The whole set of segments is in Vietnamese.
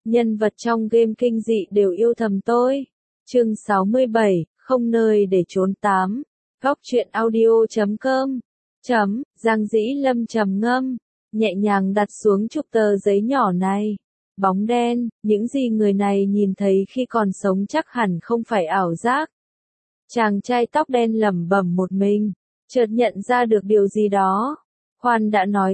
nhân vật trong game kinh dị đều yêu thầm tôi. Chương 67, không nơi để trốn 8. Góc truyện audio.com. Giang Dĩ Lâm trầm ngâm, nhẹ nhàng đặt xuống chục tờ giấy nhỏ này. Bóng đen, những gì người này nhìn thấy khi còn sống chắc hẳn không phải ảo giác. Chàng trai tóc đen lẩm bẩm một mình, chợt nhận ra được điều gì đó. Khoan đã nói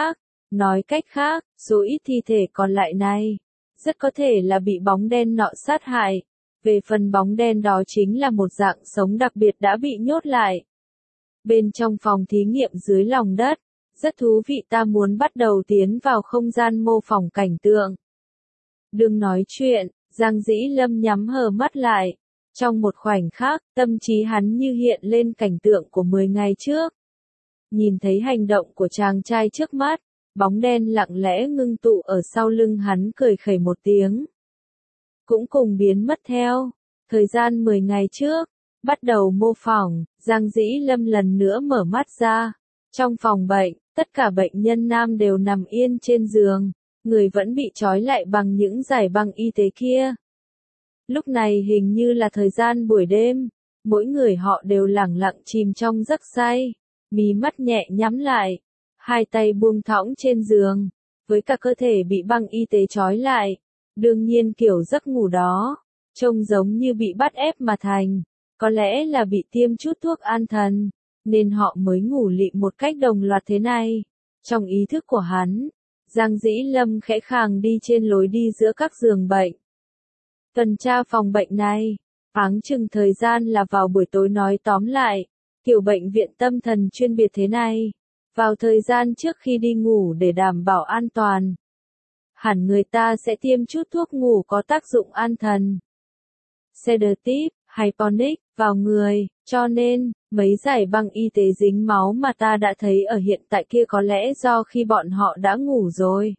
cách khác, số ít thi thể còn lại này, rất có thể là bị bóng đen nọ sát hại. Về phần bóng đen đó chính là một dạng sống đặc biệt đã bị nhốt lại. Bên trong phòng thí nghiệm dưới lòng đất, rất thú vị, ta muốn bắt đầu tiến vào không gian mô phỏng cảnh tượng. Đừng nói chuyện, Giang Dĩ Lâm nhắm hờ mắt lại. Trong một khoảnh khắc, tâm trí hắn như hiện lên cảnh tượng của 10 ngày trước. Nhìn thấy hành động của chàng trai trước mắt, bóng đen lặng lẽ ngưng tụ ở sau lưng hắn cười khẩy một tiếng. Cũng cùng biến mất theo. Thời gian 10 ngày trước, bắt đầu mô phỏng, Giang Dĩ Lâm lần nữa mở mắt ra. Trong phòng bệnh, tất cả bệnh nhân nam đều nằm yên trên giường, người vẫn bị trói lại bằng những dải băng y tế kia. Lúc này hình như là thời gian buổi đêm, mỗi người họ đều lẳng lặng chìm trong giấc say, mí mắt nhẹ nhắm lại, hai tay buông thõng trên giường, với cả cơ thể bị băng y tế trói lại. Đương nhiên kiểu giấc ngủ đó, trông giống như bị bắt ép mà thành, có lẽ là bị tiêm chút thuốc an thần, nên họ mới ngủ lịm một cách đồng loạt thế này. Trong ý thức của hắn, Giang Dĩ Lâm khẽ khàng đi trên lối đi giữa các giường bệnh. Tuần tra phòng bệnh này, áng chừng thời gian là vào buổi tối, nói tóm lại, kiểu bệnh viện tâm thần chuyên biệt thế này, vào thời gian trước khi đi ngủ để đảm bảo an toàn. Hẳn người ta sẽ tiêm chút thuốc ngủ có tác dụng an thần, sedative, hypnotic, vào người, cho nên, mấy dải băng y tế dính máu mà ta đã thấy ở hiện tại kia có lẽ do khi bọn họ đã ngủ rồi.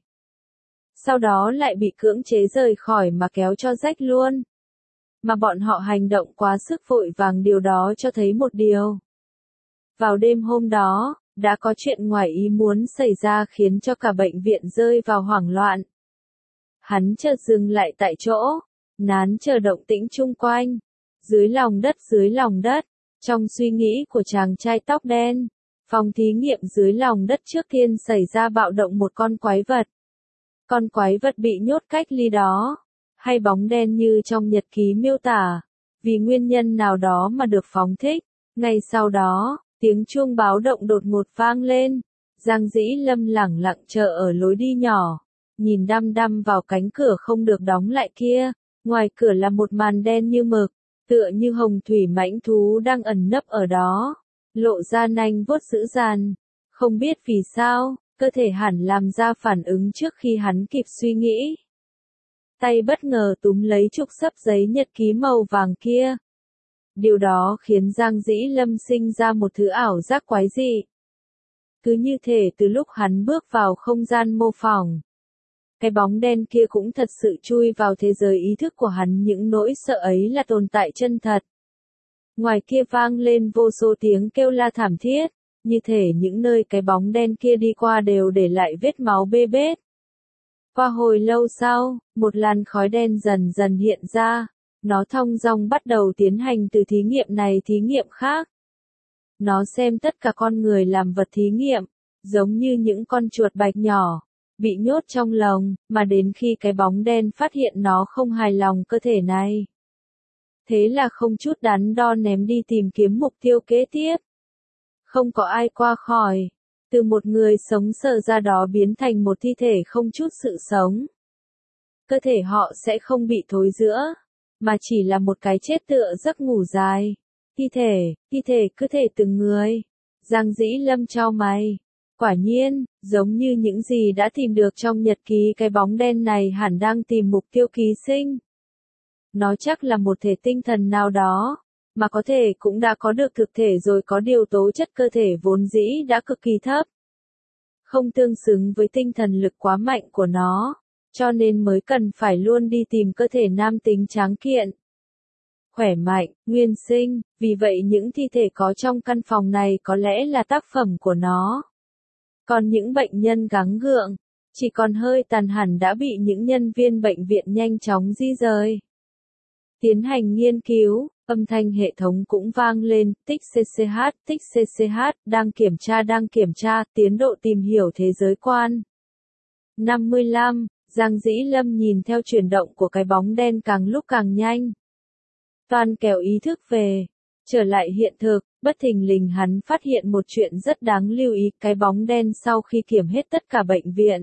Sau đó lại bị cưỡng chế rời khỏi mà kéo cho rách luôn. Mà bọn họ hành động quá sức vội vàng, điều đó cho thấy một điều. Vào đêm hôm đó, đã có chuyện ngoài ý muốn xảy ra khiến cho cả bệnh viện rơi vào hoảng loạn. Hắn chợt dừng lại tại chỗ, nán chờ động tĩnh chung quanh. Dưới lòng đất, trong suy nghĩ của chàng trai tóc đen, phòng thí nghiệm dưới lòng đất trước tiên xảy ra bạo động một con quái vật. Con quái vật bị nhốt cách ly đó, hay bóng đen như trong nhật ký miêu tả, vì nguyên nhân nào đó mà được phóng thích. Ngay sau đó, tiếng chuông báo động đột ngột vang lên. Giang Dĩ Lâm lẳng lặng chờ ở lối đi nhỏ, nhìn đăm đăm vào cánh cửa không được đóng lại kia. Ngoài cửa là một màn đen như mực, tựa như hồng thủy mãnh thú đang ẩn nấp ở đó, lộ ra nanh vuốt dữ dằn. Không biết vì sao, cơ thể hẳn làm ra phản ứng trước khi hắn kịp suy nghĩ. Tay bất ngờ túm lấy chục xấp giấy nhật ký màu vàng kia. Điều đó khiến Giang Dĩ Lâm sinh ra một thứ ảo giác quái dị. Cứ như thể từ lúc hắn bước vào không gian mô phỏng, cái bóng đen kia cũng thật sự chui vào thế giới ý thức của hắn, những nỗi sợ ấy là tồn tại chân thật. Ngoài kia vang lên vô số tiếng kêu la thảm thiết, như thể những nơi cái bóng đen kia đi qua đều để lại vết máu bê bết. Qua hồi lâu sau, một làn khói đen dần dần hiện ra, nó thong dong bắt đầu tiến hành từ thí nghiệm này thí nghiệm khác. Nó xem tất cả con người làm vật thí nghiệm, giống như những con chuột bạch nhỏ, bị nhốt trong lồng, mà đến khi cái bóng đen phát hiện nó không hài lòng cơ thể này. Thế là không chút đắn đo ném đi tìm kiếm mục tiêu kế tiếp. Không có ai qua khỏi, từ một người sống sờ ra đó biến thành một thi thể không chút sự sống. Cơ thể họ sẽ không bị thối rữa, mà chỉ là một cái chết tựa giấc ngủ dài. Thi thể cứ thể từng người. Giang Dĩ Lâm chau mày. Quả nhiên, giống như những gì đã tìm được trong nhật ký, cái bóng đen này hẳn đang tìm mục tiêu ký sinh. Nó chắc là một thể tinh thần nào đó, mà có thể cũng đã có được thực thể rồi, có điều tố chất cơ thể vốn dĩ đã cực kỳ thấp, không tương xứng với tinh thần lực quá mạnh của nó, cho nên mới cần phải luôn đi tìm cơ thể nam tính tráng kiện, khỏe mạnh, nguyên sinh. Vì vậy những thi thể có trong căn phòng này có lẽ là tác phẩm của nó. Còn những bệnh nhân gắng gượng, chỉ còn hơi tàn hẳn đã bị những nhân viên bệnh viện nhanh chóng di rời. Tiến hành nghiên cứu, âm thanh hệ thống cũng vang lên, tích CCH, đang kiểm tra, tiến độ tìm hiểu thế giới quan. 55, Giang Dĩ Lâm nhìn theo chuyển động của cái bóng đen càng lúc càng nhanh. Toàn kéo ý thức về, trở lại hiện thực, bất thình lình hắn phát hiện một chuyện rất đáng lưu ý, cái bóng đen sau khi kiểm hết tất cả bệnh viện,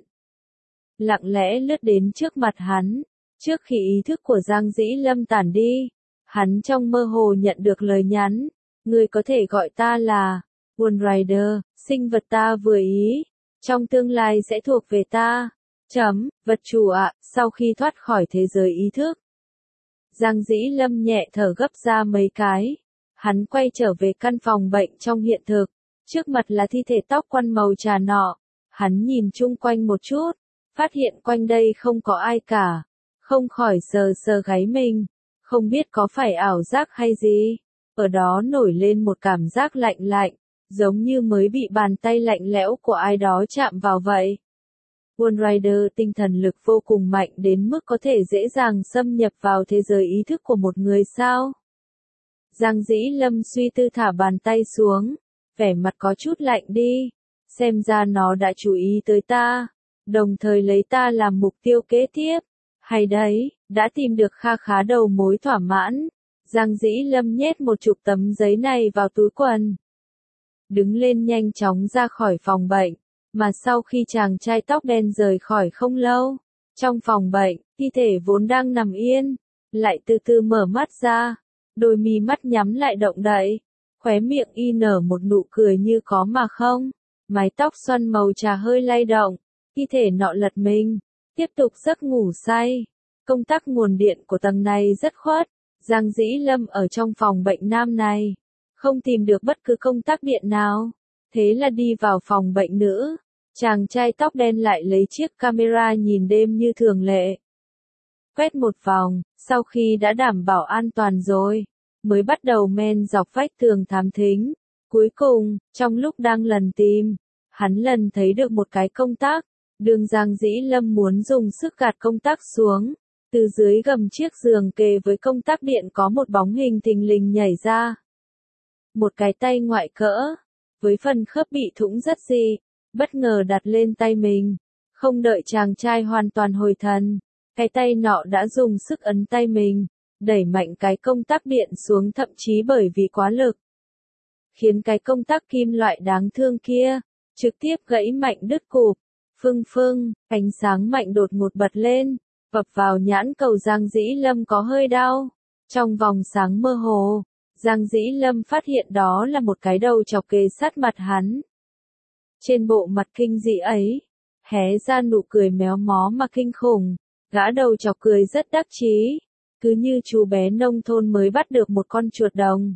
lặng lẽ lướt đến trước mặt hắn, trước khi ý thức của Giang Dĩ Lâm tản đi, hắn trong mơ hồ nhận được lời nhắn, người có thể gọi ta là Bull Rider, sinh vật ta vừa ý, trong tương lai sẽ thuộc về ta. Vật chủ ạ, sau khi thoát khỏi thế giới ý thức, Giang Dĩ Lâm nhẹ thở gấp ra mấy cái. Hắn quay trở về căn phòng bệnh trong hiện thực. Trước mặt là thi thể tóc quăn màu trà nọ. Hắn nhìn chung quanh một chút. Phát hiện quanh đây không có ai cả. Không khỏi sờ sờ gáy mình. Không biết có phải ảo giác hay gì. Ở đó nổi lên một cảm giác lạnh lạnh. Giống như mới bị bàn tay lạnh lẽo của ai đó chạm vào vậy. Bull Rider tinh thần lực vô cùng mạnh đến mức có thể dễ dàng xâm nhập vào thế giới ý thức của một người sao? Giang Dĩ Lâm suy tư thả bàn tay xuống, vẻ mặt có chút lạnh đi, xem ra nó đã chú ý tới ta, đồng thời lấy ta làm mục tiêu kế tiếp. Hay đấy, đã tìm được kha khá đầu mối thỏa mãn. Giang Dĩ Lâm nhét một chục tấm giấy này vào túi quần. Đứng lên nhanh chóng ra khỏi phòng bệnh. Mà sau khi chàng trai tóc đen rời khỏi không lâu, trong phòng bệnh, thi thể vốn đang nằm yên, lại từ từ mở mắt ra, đôi mi mắt nhắm lại động đậy, khóe miệng y nở một nụ cười như có mà không, mái tóc xoăn màu trà hơi lay động, thi thể nọ lật mình, tiếp tục giấc ngủ say. Công tắc nguồn điện của tầng này rất khuất, Giang Dĩ Lâm ở trong phòng bệnh nam này, không tìm được bất cứ công tắc điện nào, thế là đi vào phòng bệnh nữ. Chàng trai tóc đen lại lấy chiếc camera nhìn đêm như thường lệ. Quét một vòng, sau khi đã đảm bảo an toàn rồi, mới bắt đầu men dọc vách tường thám thính. Cuối cùng, trong lúc đang lần tìm, hắn lần thấy được một cái công tắc. Đường Giang Dĩ Lâm muốn dùng sức gạt công tắc xuống. Từ dưới gầm chiếc giường kề với công tắc điện có một bóng hình thình lình nhảy ra. Một cái tay ngoại cỡ, với phần khớp bị thủng rất dị. Bất ngờ đặt lên tay mình, không đợi chàng trai hoàn toàn hồi thần, cái tay nọ đã dùng sức ấn tay mình, đẩy mạnh cái công tắc điện xuống thậm chí bởi vì quá lực, khiến cái công tắc kim loại đáng thương kia, trực tiếp gãy mạnh đứt cụp, ánh sáng mạnh đột ngột bật lên, vập vào nhãn cầu Giang Dĩ Lâm có hơi đau, trong vòng sáng mơ hồ, Giang Dĩ Lâm phát hiện đó là một cái đầu chọc kề sát mặt hắn. Trên bộ mặt kinh dị ấy, hé ra nụ cười méo mó mà kinh khủng, gã đầu chọc cười rất đắc chí, cứ như chú bé nông thôn mới bắt được một con chuột đồng.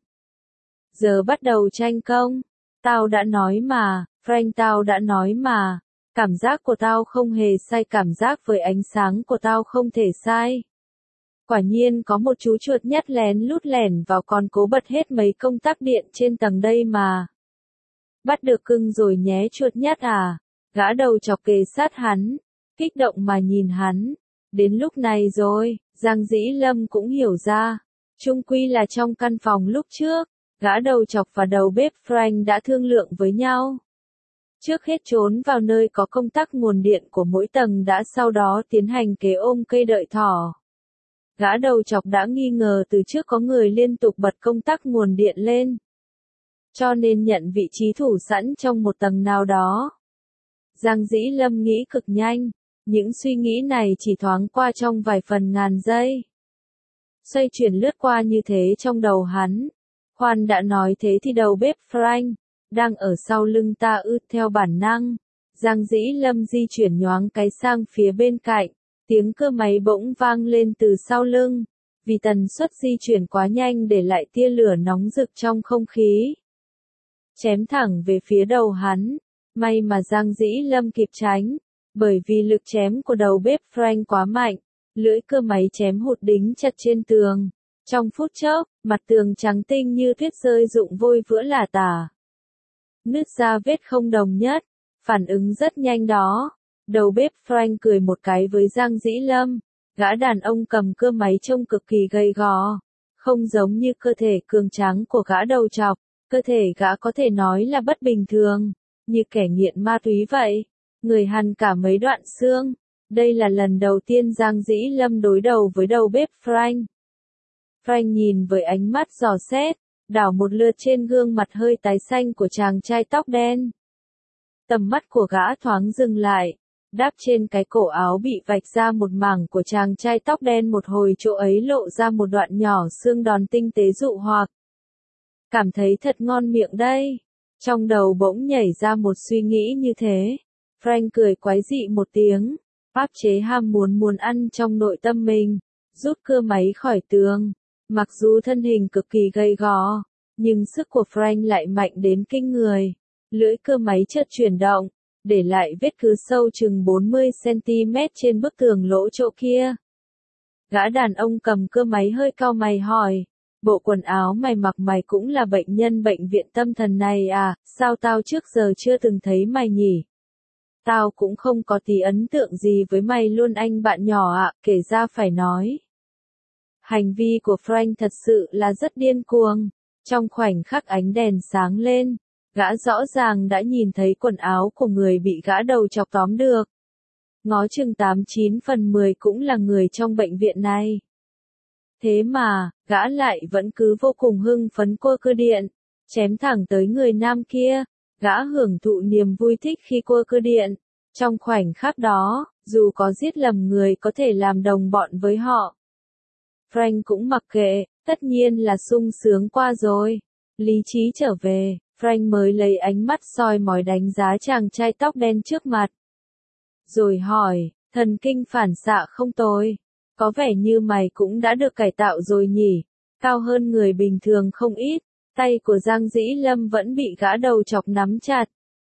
Giờ bắt đầu tranh công, tao đã nói mà, Frank tao đã nói mà, cảm giác của tao không hề sai, cảm giác với ánh sáng của tao không thể sai. Quả nhiên có một chú chuột nhắt lén lút lẻn vào còn cố bật hết mấy công tắc điện trên tầng đây mà. Bắt được cưng rồi nhé chuột nhắt à, gã đầu chọc kề sát hắn, kích động mà nhìn hắn. Đến lúc này rồi, Giang Dĩ Lâm cũng hiểu ra, chung quy là trong căn phòng lúc trước, gã đầu chọc và đầu bếp Frank đã thương lượng với nhau. Trước hết trốn vào nơi có công tắc nguồn điện của mỗi tầng đã sau đó tiến hành kế ôm cây đợi thỏ. Gã đầu chọc đã nghi ngờ từ trước có người liên tục bật công tắc nguồn điện lên, cho nên nhận vị trí thủ sẵn trong một tầng nào đó. Giang Dĩ Lâm nghĩ cực nhanh, những suy nghĩ này chỉ thoáng qua trong vài phần ngàn giây. Xoay chuyển lướt qua như thế trong đầu hắn. Khoan đã nói thế thì đầu bếp Frank, đang ở sau lưng ta ư, theo bản năng. Giang Dĩ Lâm di chuyển nhoáng cái sang phía bên cạnh, tiếng cơ máy bỗng vang lên từ sau lưng, vì tần suất di chuyển quá nhanh để lại tia lửa nóng rực trong không khí. Chém thẳng về phía đầu hắn, may mà Giang Dĩ Lâm kịp tránh, bởi vì lực chém của đầu bếp Frank quá mạnh, lưỡi cơ máy chém hụt đính chặt trên tường. Trong phút chốc, mặt tường trắng tinh như tuyết rơi rụng vôi vữa lả tả. Nứt ra vết không đồng nhất, phản ứng rất nhanh đó. Đầu bếp Frank cười một cái với Giang Dĩ Lâm. Gã đàn ông cầm cưa máy trông cực kỳ gầy gò. Không giống như cơ thể cường tráng của gã đầu trọc. Cơ thể gã có thể nói là bất bình thường. Như kẻ nghiện ma túy vậy. Người hằn cả mấy đoạn xương. Đây là lần đầu tiên Giang Dĩ Lâm đối đầu với đầu bếp Frank. Frank nhìn với ánh mắt dò xét, đảo một lượt trên gương mặt hơi tái xanh của chàng trai tóc đen. Tầm mắt của gã thoáng dừng lại, đáp trên cái cổ áo bị vạch ra một mảng của chàng trai tóc đen, một hồi chỗ ấy lộ ra một đoạn nhỏ xương đòn tinh tế dụ hoặc. Cảm thấy thật ngon miệng đây. Trong đầu bỗng nhảy ra một suy nghĩ như thế. Frank cười quái dị một tiếng, áp chế ham muốn ăn trong nội tâm mình, rút cưa máy khỏi tường. Mặc dù thân hình cực kỳ gầy gò, nhưng sức của Frank lại mạnh đến kinh người. Lưỡi cưa máy chợt chuyển động, để lại vết cứ sâu chừng 40 cm trên bức tường lỗ chỗ kia. Gã đàn ông cầm cưa máy hơi cau mày hỏi, bộ quần áo mày mặc mày cũng là bệnh nhân bệnh viện tâm thần này à, sao tao trước giờ chưa từng thấy mày nhỉ? Tao cũng không có tí ấn tượng gì với mày luôn anh bạn nhỏ ạ, kể ra phải nói. Hành vi của Frank thật sự là rất điên cuồng. Trong khoảnh khắc ánh đèn sáng lên, gã rõ ràng đã nhìn thấy quần áo của người bị gã đầu chọc tóm được. Ngó chừng 89 phần 10 cũng là người trong bệnh viện này. Thế mà, gã lại vẫn cứ vô cùng hưng phấn cua cưa điện, chém thẳng tới người nam kia. Gã hưởng thụ niềm vui thích khi cua cưa điện. Trong khoảnh khắc đó, dù có giết lầm người có thể làm đồng bọn với họ. Frank cũng mặc kệ, tất nhiên là sung sướng qua rồi. Lý trí trở về, Frank mới lấy ánh mắt soi mói đánh giá chàng trai tóc đen trước mặt. Rồi hỏi, thần kinh phản xạ không tồi. Có vẻ như mày cũng đã được cải tạo rồi nhỉ, cao hơn người bình thường không ít. Tay của Giang Dĩ Lâm vẫn bị gã đầu chọc nắm chặt.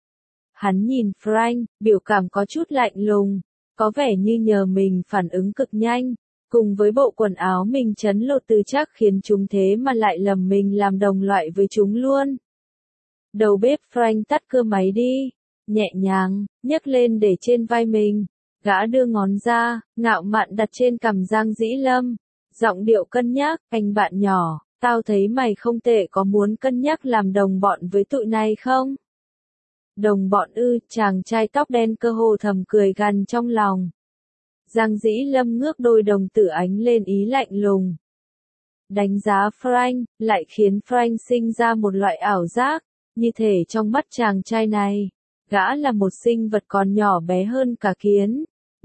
Hắn nhìn Frank, biểu cảm có chút lạnh lùng, có vẻ như nhờ mình phản ứng cực nhanh, cùng với bộ quần áo mình trấn lột từ chắc khiến chúng thế mà lại lầm mình làm đồng loại với chúng luôn. Đầu bếp Frank tắt cưa máy đi, nhẹ nhàng, nhấc lên để trên vai mình. Gã đưa ngón ra, ngạo mạn đặt trên cằm Giang Dĩ Lâm, giọng điệu cân nhắc, anh bạn nhỏ. Tao thấy mày không tệ, có muốn cân nhắc làm đồng bọn với tụi này không? Đồng bọn ư? Chàng trai tóc đen cơ hồ thầm cười gằn trong lòng. Giang Dĩ Lâm ngước đôi đồng tử ánh lên ý lạnh lùng. Đánh giá Frank, lại khiến Frank sinh ra một loại ảo giác, như thể trong mắt chàng trai này, gã là một sinh vật còn nhỏ bé hơn cả kiến.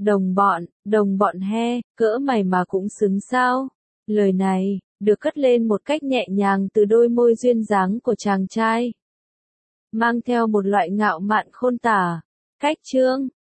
Đồng bọn he, cỡ mày mà cũng xứng sao? Lời này được cất lên một cách nhẹ nhàng từ đôi môi duyên dáng của chàng trai, mang theo một loại ngạo mạn khôn tả. Cách chương